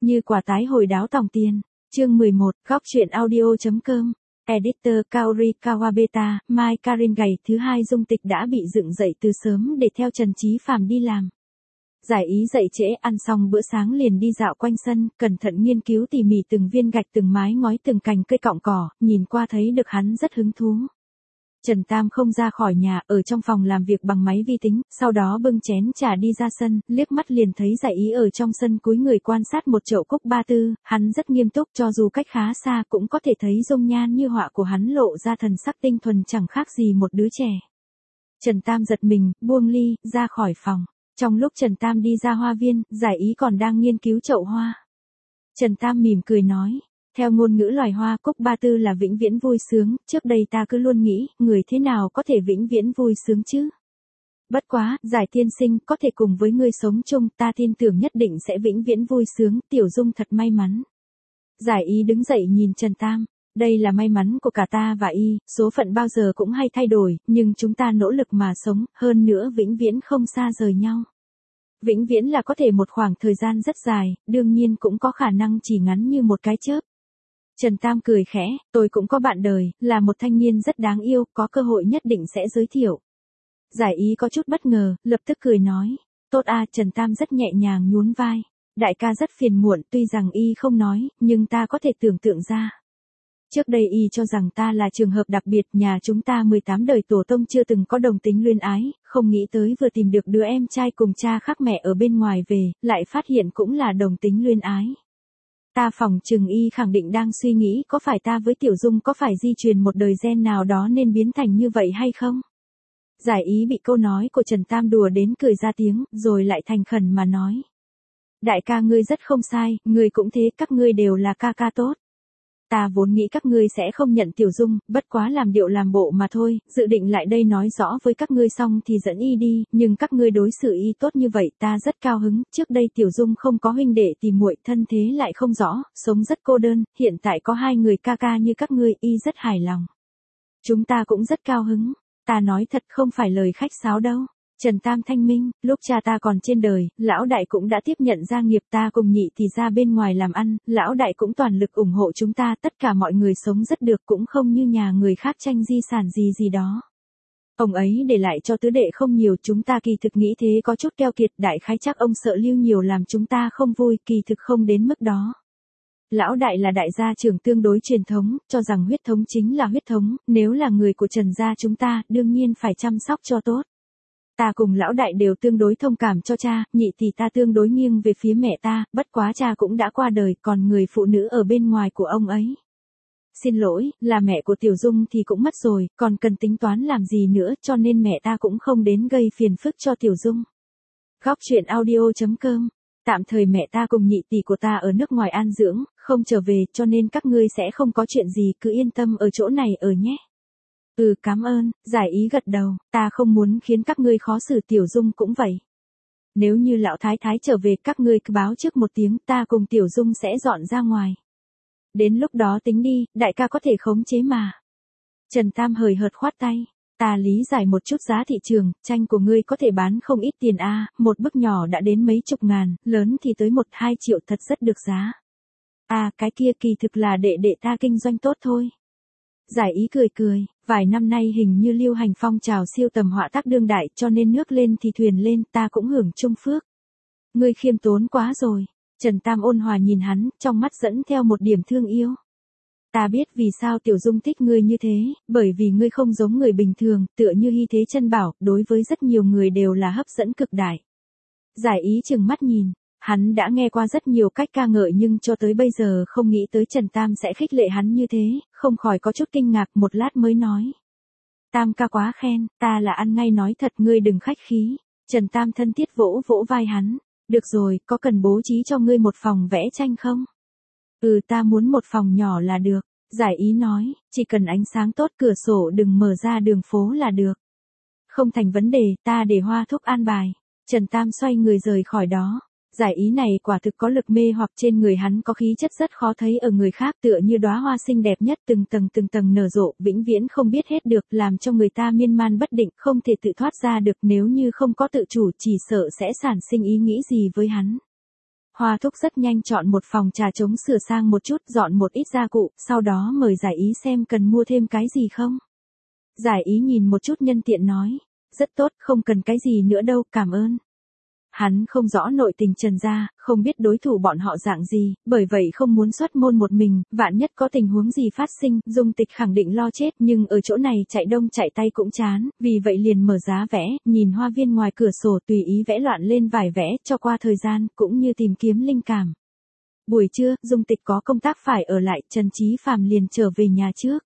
Như quả tái hồi đáo tòng tiền. Chương 11, góc truyện audio.com. Editor Kaori Kawabeta, Mai Karin ngày thứ hai dung tịch đã bị dựng dậy từ sớm để theo Trần Chí Phàm đi làm. Giải ý dậy trễ, ăn xong bữa sáng liền đi dạo quanh sân, cẩn thận nghiên cứu tỉ mỉ từng viên gạch, từng mái ngói, từng cành cây cọng cỏ, nhìn qua thấy được hắn rất hứng thú. Trần Tam không ra khỏi nhà, ở trong phòng làm việc bằng máy vi tính, sau đó bưng chén trà đi ra sân, liếc mắt liền thấy Giải ý ở trong sân cúi người quan sát một chậu cúc ba tư, hắn rất nghiêm túc, cho dù cách khá xa cũng có thể thấy dung nhan như họa của hắn lộ ra thần sắc tinh thuần chẳng khác gì một đứa trẻ. Trần Tam giật mình, buông ly, ra khỏi phòng. Trong lúc Trần Tam đi ra hoa viên, Giải ý còn đang nghiên cứu chậu hoa. Trần Tam mỉm cười nói. Theo ngôn ngữ loài hoa, cúc ba tư là vĩnh viễn vui sướng, trước đây ta cứ luôn nghĩ, người thế nào có thể vĩnh viễn vui sướng chứ? Bất quá, Giải tiên sinh, có thể cùng với ngươi sống chung, ta tin tưởng nhất định sẽ vĩnh viễn vui sướng, Tiểu Dung thật may mắn. Giải ý đứng dậy nhìn Trần Tam, đây là may mắn của cả ta và y, số phận bao giờ cũng hay thay đổi, nhưng chúng ta nỗ lực mà sống, hơn nữa vĩnh viễn không xa rời nhau. Vĩnh viễn là có thể một khoảng thời gian rất dài, đương nhiên cũng có khả năng chỉ ngắn như một cái chớp. Trần Tam cười khẽ, tôi cũng có bạn đời, là một thanh niên rất đáng yêu, có cơ hội nhất định sẽ giới thiệu. Giải ý có chút bất ngờ, lập tức cười nói, tốt à, Trần Tam rất nhẹ nhàng nhún vai. Đại ca rất phiền muộn, tuy rằng y không nói, nhưng ta có thể tưởng tượng ra. Trước đây y cho rằng ta là trường hợp đặc biệt, nhà chúng ta 18 đời tổ tông chưa từng có đồng tính luyến ái, không nghĩ tới vừa tìm được đứa em trai cùng cha khác mẹ ở bên ngoài về, lại phát hiện cũng là đồng tính luyến ái. Ta phỏng chừng y khẳng định đang suy nghĩ có phải ta với Tiểu Dung có phải di truyền một đời gen nào đó nên biến thành như vậy hay không? Giải ý bị câu nói của Trần Tam đùa đến cười ra tiếng, rồi lại thành khẩn mà nói. Đại ca ngươi rất không sai, ngươi cũng thế, các ngươi đều là ca ca tốt. Ta vốn nghĩ các ngươi sẽ không nhận Tiểu Dung, bất quá làm điệu làm bộ mà thôi, dự định lại đây nói rõ với các ngươi xong thì dẫn y đi, nhưng các ngươi đối xử y tốt như vậy ta rất cao hứng, trước đây Tiểu Dung không có huynh đệ thì muội, thân thế lại không rõ, sống rất cô đơn, hiện tại có hai người ca ca như các ngươi, y rất hài lòng. Chúng ta cũng rất cao hứng, ta nói thật không phải lời khách sáo đâu. Trần Tam thanh minh, lúc cha ta còn trên đời, lão đại cũng đã tiếp nhận gia nghiệp, ta cùng nhị thì ra bên ngoài làm ăn, lão đại cũng toàn lực ủng hộ chúng ta, tất cả mọi người sống rất được, cũng không như nhà người khác tranh di sản gì đó. Ông ấy để lại cho tứ đệ không nhiều, chúng ta kỳ thực nghĩ thế có chút keo kiệt, đại khái chắc ông sợ lưu nhiều làm chúng ta không vui, kỳ thực không đến mức đó. Lão đại là đại gia trưởng tương đối truyền thống, cho rằng huyết thống chính là huyết thống, nếu là người của Trần gia chúng ta, đương nhiên phải chăm sóc cho tốt. Ta cùng lão đại đều tương đối thông cảm cho cha, nhị thì ta tương đối nghiêng về phía mẹ ta, bất quá cha cũng đã qua đời, còn người phụ nữ ở bên ngoài của ông ấy. Xin lỗi, là mẹ của Tiểu Dung thì cũng mất rồi, còn cần tính toán làm gì nữa, cho nên mẹ ta cũng không đến gây phiền phức cho Tiểu Dung. Góc truyện audio.com. Tạm thời mẹ ta cùng nhị tỷ của ta ở nước ngoài an dưỡng, không trở về, cho nên các ngươi sẽ không có chuyện gì, cứ yên tâm ở chỗ này ở nhé. Cảm ơn, Giải ý gật đầu, ta không muốn khiến các ngươi khó xử, Tiểu Dung cũng vậy. Nếu như lão thái thái trở về các ngươi cứ báo trước một tiếng, ta cùng Tiểu Dung sẽ dọn ra ngoài. Đến lúc đó tính đi, đại ca có thể khống chế mà. Trần Tam hời hợt khoát tay, ta lý giải một chút giá thị trường, tranh của ngươi có thể bán không ít tiền a, một bức nhỏ đã đến mấy chục ngàn, lớn thì tới 1-2 triệu, thật rất được giá. Cái kia kỳ thực là đệ ta kinh doanh tốt thôi. Giải ý cười, vài năm nay hình như lưu hành phong trào siêu tầm họa tác đương đại, cho nên nước lên thì thuyền lên, ta cũng hưởng chung phước. Ngươi khiêm tốn quá rồi. Trần Tam ôn hòa nhìn hắn, trong mắt dẫn theo một điểm thương yêu. Ta biết vì sao Tiểu Dung thích ngươi như thế, bởi vì ngươi không giống người bình thường, tựa như Hy Thế Chân Bảo, đối với rất nhiều người đều là hấp dẫn cực đại. Giải ý chừng mắt nhìn. Hắn đã nghe qua rất nhiều cách ca ngợi nhưng cho tới bây giờ không nghĩ tới Trần Tam sẽ khích lệ hắn như thế, không khỏi có chút kinh ngạc, một lát mới nói. Tam ca quá khen, ta là ăn ngay nói thật, ngươi đừng khách khí. Trần Tam thân thiết vỗ vỗ vai hắn. Được rồi, có cần bố trí cho ngươi một phòng vẽ tranh không? Ta muốn một phòng nhỏ là được. Giải ý nói, chỉ cần ánh sáng tốt, cửa sổ đừng mở ra đường phố là được. Không thành vấn đề, ta để Hoa Thúc an bài. Trần Tam xoay người rời khỏi đó. Giải ý này quả thực có lực mê hoặc, trên người hắn có khí chất rất khó thấy ở người khác, tựa như đóa hoa xinh đẹp nhất từng tầng nở rộ, vĩnh viễn không biết hết được, làm cho người ta miên man bất định, không thể tự thoát ra được, nếu như không có tự chủ chỉ sợ sẽ sản sinh ý nghĩ gì với hắn. Hoa Thúc rất nhanh chọn một phòng trà trống sửa sang một chút, dọn một ít gia cụ, sau đó mời Giải Ý xem cần mua thêm cái gì không. Giải Ý nhìn một chút nhân tiện nói, rất tốt, không cần cái gì nữa đâu, cảm ơn. Hắn không rõ nội tình Trần gia, không biết đối thủ bọn họ dạng gì, bởi vậy không muốn xuất môn một mình, vạn nhất có tình huống gì phát sinh, Dung Tịch khẳng định lo chết, nhưng ở chỗ này chạy đông chạy tay cũng chán, vì vậy liền mở giá vẽ, nhìn hoa viên ngoài cửa sổ tùy ý vẽ loạn lên vải vẽ, cho qua thời gian, cũng như tìm kiếm linh cảm. Buổi trưa, Dung Tịch có công tác phải ở lại, Trần Chí Phàm liền trở về nhà trước.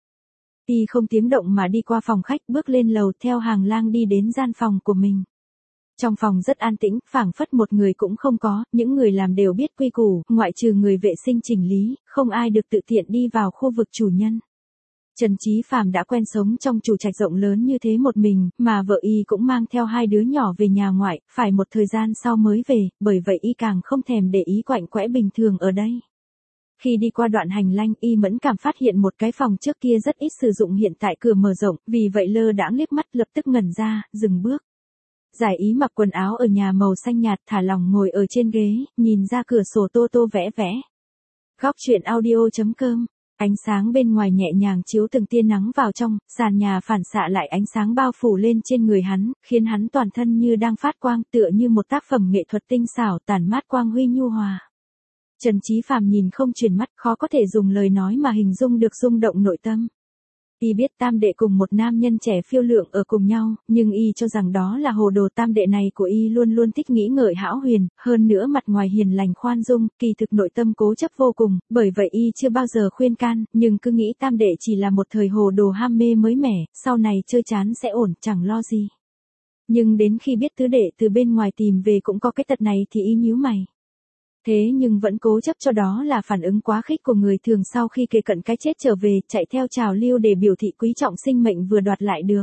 Y không tiếng động mà đi qua phòng khách, bước lên lầu theo hàng lang đi đến gian phòng của mình. Trong phòng rất an tĩnh, phảng phất một người cũng không có, những người làm đều biết quy củ, ngoại trừ người vệ sinh chỉnh lý, không ai được tự tiện đi vào khu vực chủ nhân. Trần Chí Phàm đã quen sống trong chủ trạch rộng lớn như thế một mình, mà vợ y cũng mang theo hai đứa nhỏ về nhà ngoại, phải một thời gian sau mới về, bởi vậy y càng không thèm để ý quạnh quẽ bình thường ở đây. Khi đi qua đoạn hành lang, y mẫn cảm phát hiện một cái phòng trước kia rất ít sử dụng hiện tại cửa mở rộng, vì vậy lơ đãng liếc mắt lập tức ngẩn ra, dừng bước. Giải Ý mặc quần áo ở nhà màu xanh nhạt, thả lỏng ngồi ở trên ghế, nhìn ra cửa sổ tô tô vẽ vẽ. Góc truyện audio.com. Ánh sáng bên ngoài nhẹ nhàng chiếu từng tia nắng vào trong, sàn nhà phản xạ lại ánh sáng bao phủ lên trên người hắn, khiến hắn toàn thân như đang phát quang, tựa như một tác phẩm nghệ thuật tinh xảo tản mát quang huy nhu hòa. Trần Chí Phàm nhìn không chuyển mắt, khó có thể dùng lời nói mà hình dung được rung động nội tâm. Y biết tam đệ cùng một nam nhân trẻ phiêu lượng ở cùng nhau, nhưng y cho rằng đó là hồ đồ. Tam đệ này của y luôn luôn thích nghĩ ngợi hão huyền, hơn nữa mặt ngoài hiền lành khoan dung, kỳ thực nội tâm cố chấp vô cùng, bởi vậy y chưa bao giờ khuyên can, nhưng cứ nghĩ tam đệ chỉ là một thời hồ đồ ham mê mới mẻ, sau này chơi chán sẽ ổn, chẳng lo gì. Nhưng đến khi biết tứ đệ từ bên ngoài tìm về cũng có cái tật này thì y nhíu mày. Thế nhưng vẫn cố chấp cho đó là phản ứng quá khích của người thường sau khi kề cận cái chết trở về, chạy theo trào lưu để biểu thị quý trọng sinh mệnh vừa đoạt lại được.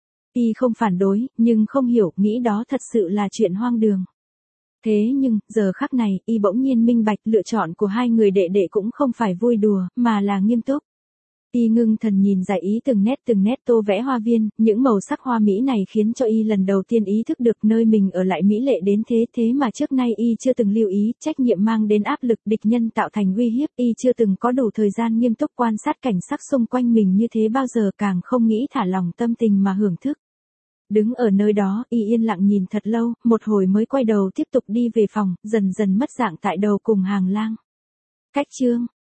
Y không phản đối, nhưng không hiểu, nghĩ đó thật sự là chuyện hoang đường. Thế nhưng, giờ khắc này, y bỗng nhiên minh bạch lựa chọn của hai người đệ đệ cũng không phải vui đùa, mà là nghiêm túc. Y ngưng thần nhìn Giải Ý từng nét tô vẽ hoa viên, những màu sắc hoa mỹ này khiến cho y lần đầu tiên ý thức được nơi mình ở lại mỹ lệ đến thế mà trước nay y chưa từng lưu ý, trách nhiệm mang đến áp lực, địch nhân tạo thành uy hiếp, y chưa từng có đủ thời gian nghiêm túc quan sát cảnh sắc xung quanh mình như thế bao giờ, càng không nghĩ thả lỏng tâm tình mà hưởng thức. Đứng ở nơi đó, y yên lặng nhìn thật lâu, một hồi mới quay đầu tiếp tục đi về phòng, dần dần mất dạng tại đầu cùng hàng lang. Cách chương